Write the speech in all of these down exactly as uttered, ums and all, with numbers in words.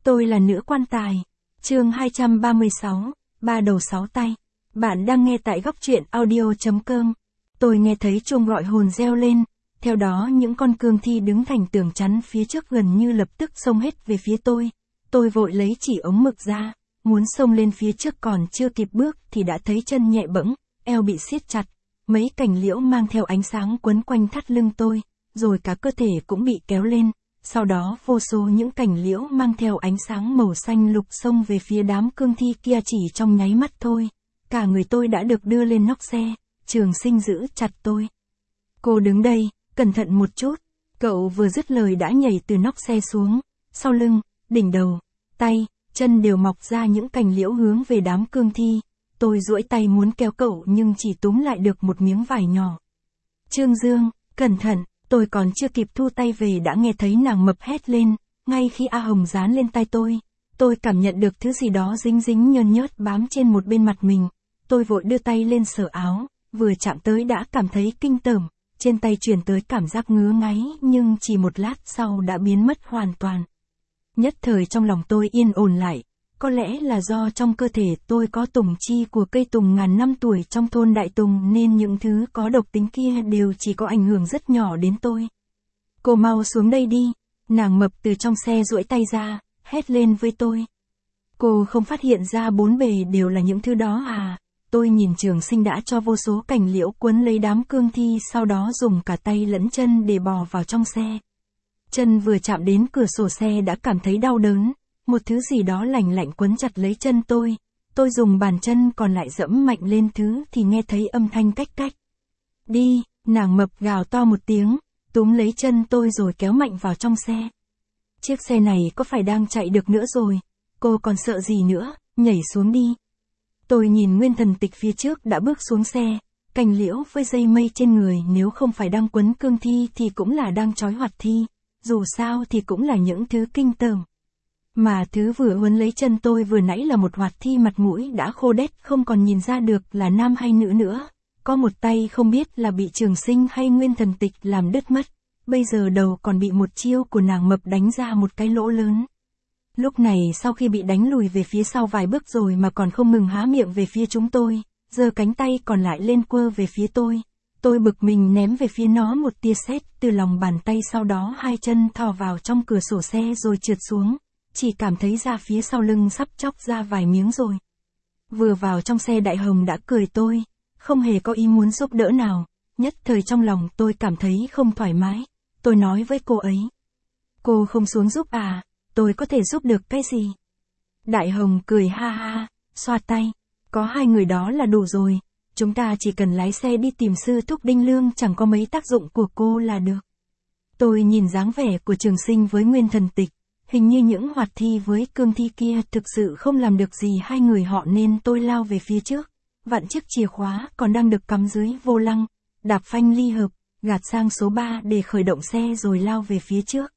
Tôi là nữ quan tài. Chương hai trăm ba mươi sáu, ba đầu sáu tay. Bạn đang nghe tại góc truyện audio.com. Tôi nghe thấy chuông gọi hồn reo lên, theo đó những con cương thi đứng thành tường chắn phía trước gần như lập tức xông hết về phía tôi. Tôi vội lấy chỉ ống mực ra, muốn xông lên phía trước còn chưa kịp bước thì đã thấy chân nhẹ bẫng, eo bị siết chặt, mấy cành liễu mang theo ánh sáng quấn quanh thắt lưng tôi, rồi cả cơ thể cũng bị kéo lên. Sau đó vô số những cành liễu mang theo ánh sáng màu xanh lục xông về phía đám cương thi kia chỉ trong nháy mắt thôi. Cả người tôi đã được đưa lên nóc xe, Trường Sinh giữ chặt tôi. Cô đứng đây, cẩn thận một chút. Cậu vừa dứt lời đã nhảy từ nóc xe xuống, sau lưng, đỉnh đầu, tay, chân đều mọc ra những cành liễu hướng về đám cương thi. Tôi duỗi tay muốn kéo cậu nhưng chỉ túm lại được một miếng vải nhỏ. Trương Dương, cẩn thận. Tôi còn chưa kịp thu tay về đã nghe thấy nàng mập hét lên, ngay khi A Hồng dán lên tay tôi. Tôi cảm nhận được thứ gì đó dính dính nhơn nhớt bám trên một bên mặt mình. Tôi vội đưa tay lên sờ áo, vừa chạm tới đã cảm thấy kinh tởm, trên tay truyền tới cảm giác ngứa ngáy nhưng chỉ một lát sau đã biến mất hoàn toàn. Nhất thời trong lòng tôi yên ổn lại, có lẽ là do trong cơ thể tôi có tùng chi của cây tùng ngàn năm tuổi trong thôn Đại Tùng nên những thứ có độc tính kia đều chỉ có ảnh hưởng rất nhỏ đến tôi. Cô mau xuống đây đi, nàng mập từ trong xe duỗi tay ra, hét lên với tôi. Cô không phát hiện ra bốn bề đều là những thứ đó à? Tôi nhìn Trường Sinh đã cho vô số cành liễu quấn lấy đám cương thi sau đó dùng cả tay lẫn chân để bò vào trong xe. Chân vừa chạm đến cửa sổ xe đã cảm thấy đau đớn. Một thứ gì đó lạnh lạnh quấn chặt lấy chân tôi, tôi dùng bàn chân còn lại dẫm mạnh lên thứ thì nghe thấy âm thanh cách cách. Đi, nàng mập gào to một tiếng, túm lấy chân tôi rồi kéo mạnh vào trong xe. Chiếc xe này có phải đang chạy được nữa rồi, cô còn sợ gì nữa, nhảy xuống đi. Tôi nhìn Nguyên Thần Tịch phía trước đã bước xuống xe, cành liễu với dây mây trên người nếu không phải đang quấn cương thi thì cũng là đang trói hoạt thi, dù sao thì cũng là những thứ kinh tởm. Mà thứ vừa quấn lấy chân tôi vừa nãy là một hoạt thi mặt mũi đã khô đét không còn nhìn ra được là nam hay nữ nữa. Có một tay không biết là bị Trường Sinh hay Nguyên Thần Tịch làm đứt mất. Bây giờ đầu còn bị một chiêu của nàng mập đánh ra một cái lỗ lớn. Lúc này sau khi bị đánh lùi về phía sau vài bước rồi mà còn không ngừng há miệng về phía chúng tôi, giơ cánh tay còn lại lên quơ về phía tôi. Tôi bực mình ném về phía nó một tia sét từ lòng bàn tay, sau đó hai chân thò vào trong cửa sổ xe rồi trượt xuống. Chỉ cảm thấy da phía sau lưng sắp chóc ra vài miếng rồi. Vừa vào trong xe Đại Hồng đã cười tôi, không hề có ý muốn giúp đỡ nào, nhất thời trong lòng tôi cảm thấy không thoải mái. Tôi nói với cô ấy. Cô không xuống giúp à, tôi có thể giúp được cái gì? Đại Hồng cười ha ha, xoa tay, có hai người đó là đủ rồi, chúng ta chỉ cần lái xe đi tìm sư thúc Đinh Lương, chẳng có mấy tác dụng của cô là được. Tôi nhìn dáng vẻ của Trường Sinh với Nguyên Thần Tịch. Hình như những hoạt thi với cương thi kia thực sự không làm được gì hai người họ nên tôi lao về phía trước. Vặn chiếc chìa khóa còn đang được cắm dưới vô lăng, đạp phanh ly hợp, gạt sang số ba để khởi động xe rồi lao về phía trước.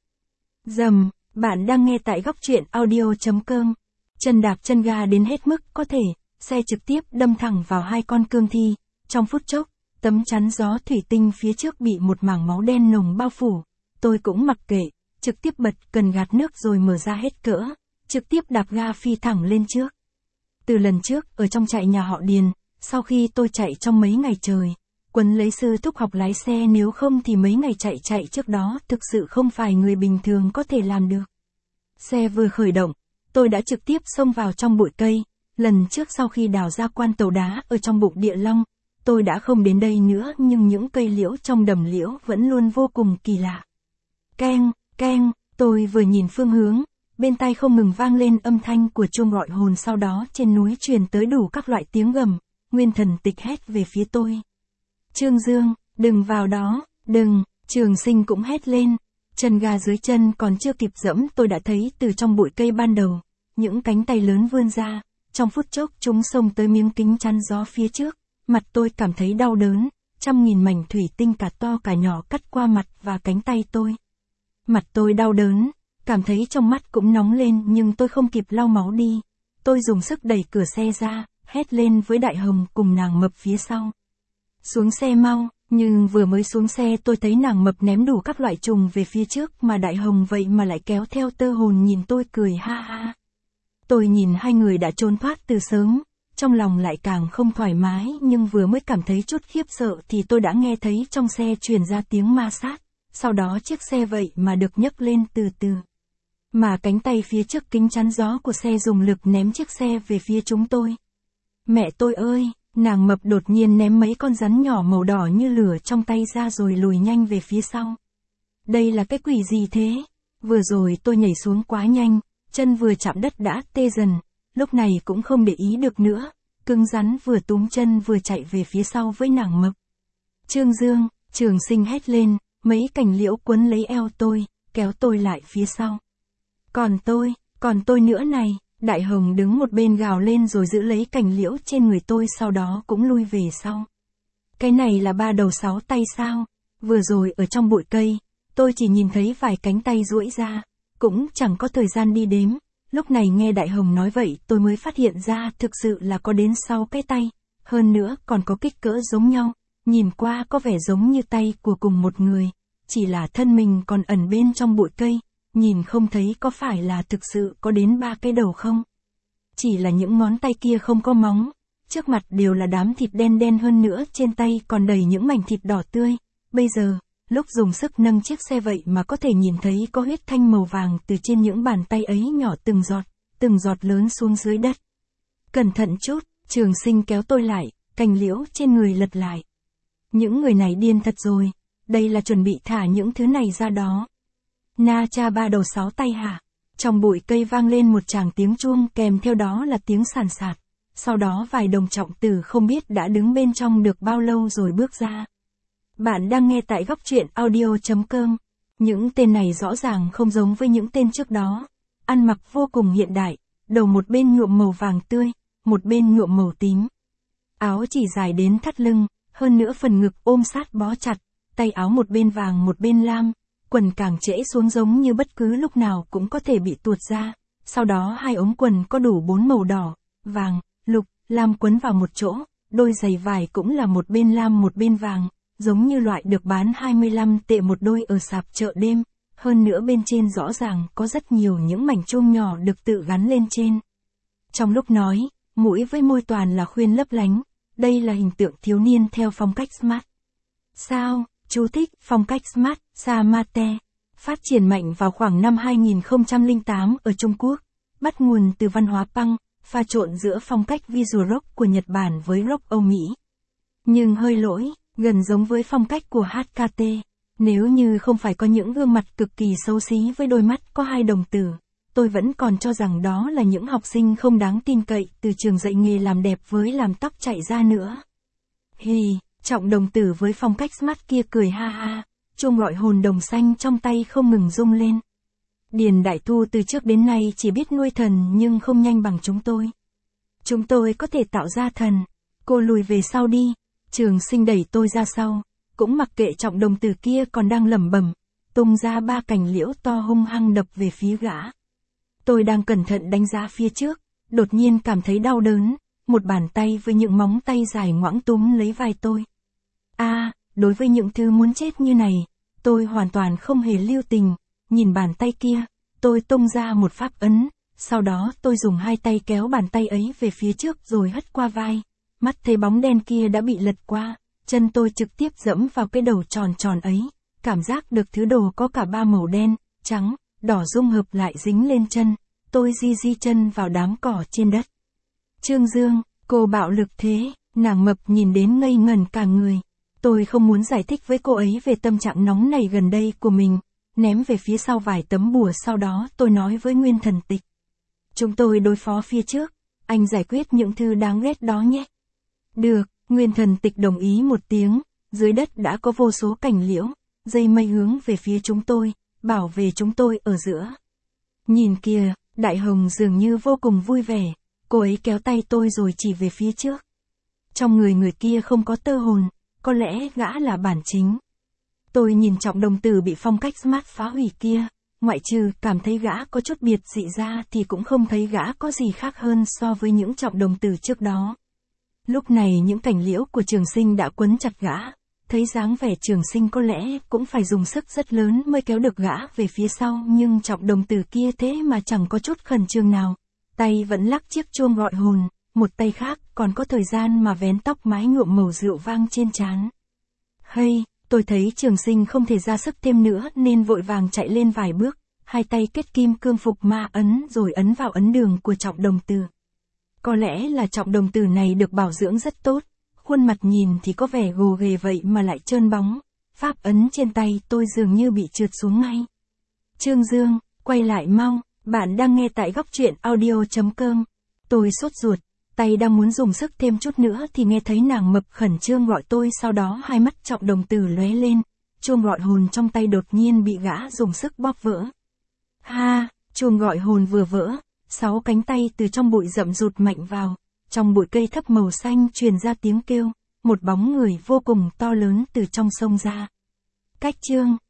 Dầm, bạn đang nghe tại góc truyện audio.com. Chân đạp chân ga đến hết mức có thể, xe trực tiếp đâm thẳng vào hai con cương thi. Trong phút chốc, tấm chắn gió thủy tinh phía trước bị một mảng máu đen nồng bao phủ. Tôi cũng mặc kệ. Trực tiếp bật cần gạt nước rồi mở ra hết cỡ, trực tiếp đạp ga phi thẳng lên trước. Từ lần trước, ở trong trại nhà họ Điền, sau khi tôi chạy trong mấy ngày trời, quấn lấy sư thúc học lái xe, nếu không thì mấy ngày chạy chạy trước đó thực sự không phải người bình thường có thể làm được. Xe vừa khởi động, tôi đã trực tiếp xông vào trong bụi cây. Lần trước sau khi đào ra quan tàu đá ở trong bụng địa long, tôi đã không đến đây nữa nhưng những cây liễu trong đầm liễu vẫn luôn vô cùng kỳ lạ. Keng. Keng, tôi vừa nhìn phương hướng, bên tai không ngừng vang lên âm thanh của chuông gọi hồn, sau đó trên núi truyền tới đủ các loại tiếng gầm. Nguyên Thần Tịch hét về phía tôi. Trương Dương, đừng vào đó, đừng. Trường Sinh cũng hét lên. Chân ga dưới chân còn chưa kịp dẫm tôi đã thấy từ trong bụi cây ban đầu, những cánh tay lớn vươn ra, trong phút chốc chúng xông tới miếng kính chắn gió phía trước. Mặt tôi cảm thấy đau đớn, trăm nghìn mảnh thủy tinh cả to cả nhỏ cắt qua mặt và cánh tay tôi. Mặt tôi đau đớn, cảm thấy trong mắt cũng nóng lên nhưng tôi không kịp lau máu đi. Tôi dùng sức đẩy cửa xe ra, hét lên với Đại Hồng cùng nàng mập phía sau. Xuống xe mau, Nhưng vừa mới xuống xe tôi thấy nàng mập ném đủ các loại trùng về phía trước mà Đại Hồng vậy mà lại kéo theo tơ hồn nhìn tôi cười ha ha. Tôi nhìn hai người đã trốn thoát từ sớm, trong lòng lại càng không thoải mái nhưng vừa mới cảm thấy chút khiếp sợ thì tôi đã nghe thấy trong xe truyền ra tiếng ma sát, sau đó chiếc xe vậy mà được nhấc lên từ từ. Mà cánh tay phía trước kính chắn gió của xe dùng lực ném chiếc xe về phía chúng tôi. Mẹ tôi ơi, nàng mập đột nhiên ném mấy con rắn nhỏ màu đỏ như lửa trong tay ra rồi lùi nhanh về phía sau. Đây là cái quỷ gì thế? Vừa rồi tôi nhảy xuống quá nhanh, chân vừa chạm đất đã tê dần, lúc này cũng không để ý được nữa, cứng rắn vừa túm chân vừa chạy về phía sau với nàng mập. Trương Dương, Trường Sinh hét lên, mấy cành liễu quấn lấy eo tôi, kéo tôi lại phía sau. Còn tôi, còn tôi nữa này, Đại Hồng đứng một bên gào lên rồi giữ lấy cành liễu trên người tôi sau đó cũng lui về sau. Cái này là ba đầu sáu tay sao? Vừa rồi ở trong bụi cây, tôi chỉ nhìn thấy vài cánh tay duỗi ra, cũng chẳng có thời gian đi đếm. Lúc này nghe Đại Hồng nói vậy tôi mới phát hiện ra thực sự là có đến sáu cái tay, hơn nữa còn có kích cỡ giống nhau, nhìn qua có vẻ giống như tay của cùng một người, chỉ là thân mình còn ẩn bên trong bụi cây, nhìn không thấy có phải là thực sự có đến ba cái đầu không. Chỉ là những ngón tay kia không có móng, trước mặt đều là đám thịt đen đen hơn nữa trên tay còn đầy những mảnh thịt đỏ tươi, bây giờ, lúc dùng sức nâng chiếc xe vậy mà có thể nhìn thấy có huyết thanh màu vàng từ trên những bàn tay ấy nhỏ từng giọt, từng giọt lớn xuống dưới đất. Cẩn thận chút, Trường Sinh kéo tôi lại, cành liễu trên người lật lại. Những người này điên thật rồi, đây là chuẩn bị thả những thứ này ra đó. Na cha ba đầu sáu tay hả? Trong bụi cây vang lên một tràng tiếng chuông kèm theo đó là tiếng sàn sạt. Sau đó vài đồng trọng tử không biết đã đứng bên trong được bao lâu rồi bước ra. Bạn đang nghe tại góc truyện audio chấm com. Những tên này rõ ràng không giống với những tên trước đó. Ăn mặc vô cùng hiện đại, đầu một bên nhuộm màu vàng tươi, một bên nhuộm màu tím. Áo chỉ dài đến thắt lưng, hơn nữa phần ngực ôm sát bó chặt, tay áo một bên vàng một bên lam, quần càng trễ xuống giống như bất cứ lúc nào cũng có thể bị tuột ra. Sau đó hai ống quần có đủ bốn màu đỏ, vàng, lục, lam quấn vào một chỗ, đôi giày vải cũng là một bên lam một bên vàng, giống như loại được bán hai mươi lăm tệ một đôi ở sạp chợ đêm, hơn nữa bên trên rõ ràng có rất nhiều những mảnh chuông nhỏ được tự gắn lên trên. Trong lúc nói, mũi với môi toàn là khuyên lấp lánh, đây là hình tượng thiếu niên theo phong cách smart. Sao, chú thích, phong cách smart, Samate, phát triển mạnh vào khoảng năm hai nghìn không trăm lẻ tám ở Trung Quốc, bắt nguồn từ văn hóa punk, pha trộn giữa phong cách visual rock của Nhật Bản với rock Âu Mỹ. Nhưng hơi lỗi, gần giống với phong cách của hát ca tê, nếu như không phải có những gương mặt cực kỳ xấu xí với đôi mắt có hai đồng tử, tôi vẫn còn cho rằng đó là những học sinh không đáng tin cậy từ trường dạy nghề làm đẹp với làm tóc chạy ra nữa. Hì, Trọng đồng tử với phong cách smart kia cười ha ha, chuông gọi hồn đồng xanh trong tay không ngừng rung lên. Điền Đại Thu từ trước đến nay chỉ biết nuôi thần nhưng không nhanh bằng chúng tôi. Chúng tôi có thể tạo ra thần. Cô lùi về sau đi. Trường Sinh đẩy tôi ra sau, cũng mặc kệ Trọng đồng tử kia còn đang lẩm bẩm, tung ra ba cành liễu to hung hăng đập về phía gã. Tôi đang cẩn thận đánh giá phía trước, đột nhiên cảm thấy đau đớn, một bàn tay với những móng tay dài ngoãng túm lấy vai tôi. A, à, đối với những thứ muốn chết như này, tôi hoàn toàn không hề lưu tình, nhìn bàn tay kia, tôi tung ra một pháp ấn, sau đó tôi dùng hai tay kéo bàn tay ấy về phía trước rồi hất qua vai, mắt thấy bóng đen kia đã bị lật qua, chân tôi trực tiếp dẫm vào cái đầu tròn tròn ấy, cảm giác được thứ đồ có cả ba màu đen, trắng, đỏ dung hợp lại dính lên chân, tôi di di chân vào đám cỏ trên đất. Trương Dương, cô bạo lực thế, nàng mập nhìn đến ngây ngẩn cả người. Tôi không muốn giải thích với cô ấy về tâm trạng nóng này gần đây của mình, ném về phía sau vài tấm bùa sau đó tôi nói với Nguyên Thần Tịch. Chúng tôi đối phó phía trước, anh giải quyết những thứ đáng ghét đó nhé. Được, Nguyên Thần Tịch đồng ý một tiếng, dưới đất đã có vô số cành liễu, dây mây hướng về phía chúng tôi, bảo vệ chúng tôi ở giữa. Nhìn kìa, Đại Hồng dường như vô cùng vui vẻ, cô ấy kéo tay tôi rồi chỉ về phía trước. Trong người người kia không có tơ hồn, có lẽ gã là bản chính. Tôi nhìn Trọng đồng tử bị phong cách smart phá hủy kia, ngoại trừ cảm thấy gã có chút biệt dị ra thì cũng không thấy gã có gì khác hơn so với những Trọng đồng tử trước đó. Lúc này những cành liễu của Trường Sinh đã quấn chặt gã, thấy dáng vẻ Trường Sinh có lẽ cũng phải dùng sức rất lớn mới kéo được gã về phía sau, nhưng Trọng Đồng Tử kia thế mà chẳng có chút khẩn trương nào. Tay vẫn lắc chiếc chuông gọi hồn, một tay khác còn có thời gian mà vén tóc mái nhuộm màu rượu vang trên trán. Hay, tôi thấy Trường Sinh không thể ra sức thêm nữa nên vội vàng chạy lên vài bước, hai tay kết kim cương phục ma ấn rồi ấn vào ấn đường của Trọng Đồng Tử. Có lẽ là Trọng Đồng Tử này được bảo dưỡng rất tốt, khuôn mặt nhìn thì có vẻ gồ ghề vậy mà lại trơn bóng, pháp ấn trên tay tôi dường như bị trượt xuống ngay. Trương Dương, quay lại mau, bạn đang nghe tại góc truyện audio chấm com. Tôi sốt ruột, tay đang muốn dùng sức thêm chút nữa thì nghe thấy nàng mập khẩn trương gọi tôi, sau đó hai mắt Trọng Đồng Tử lóe lên, chuông gọi hồn trong tay đột nhiên bị gã dùng sức bóp vỡ. Ha, chuông gọi hồn vừa vỡ, sáu cánh tay từ trong bụi rậm rụt mạnh vào, trong bụi cây thấp màu xanh truyền ra tiếng kêu, một bóng người vô cùng to lớn từ trong sông ra. Cách Trương